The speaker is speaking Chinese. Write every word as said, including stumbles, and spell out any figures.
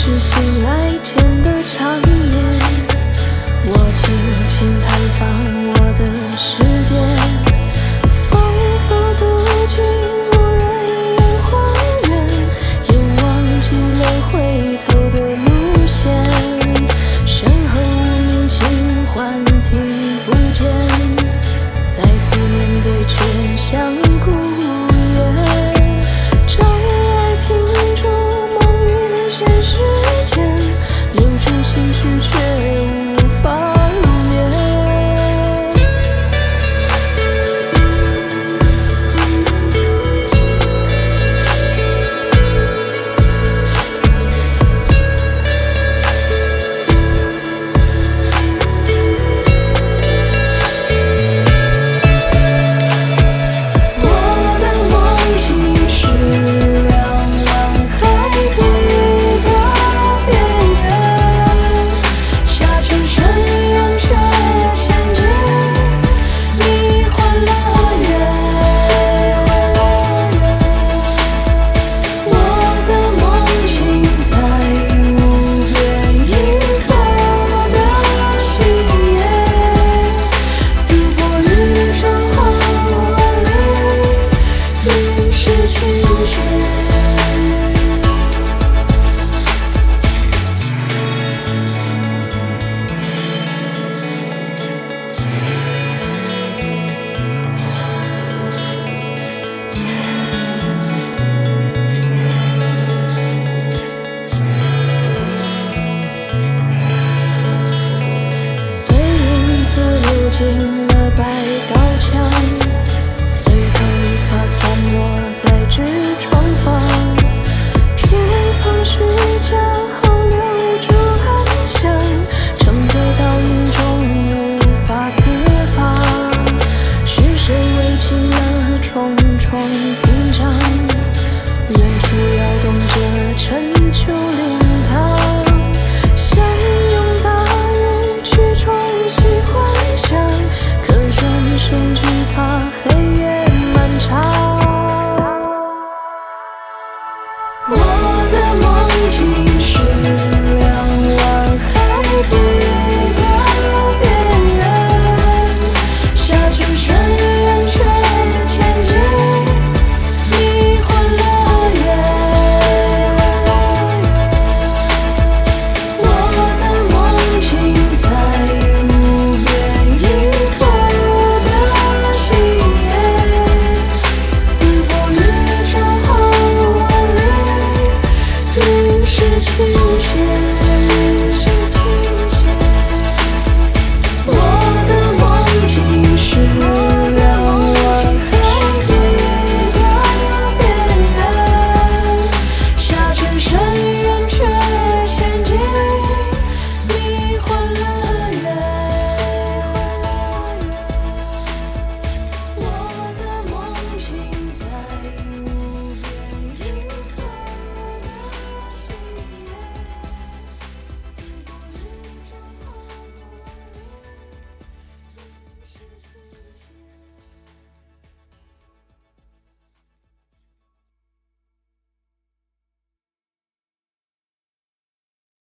是醒来前的长夜，我轻轻探访我的世界，仿佛读进无人烟荒原，也忘记了回头的路线，身后无名轻唤听不见，再次面对却像孤雁，障碍停住梦与现实间，留住心绪却无法入眠。我的梦境是两岸海底的边缘，下沉深渊却渐渐迷幻了眼。我的梦境在无边银河的今夜，撕破宇宙后万里，云是境界。随影子流进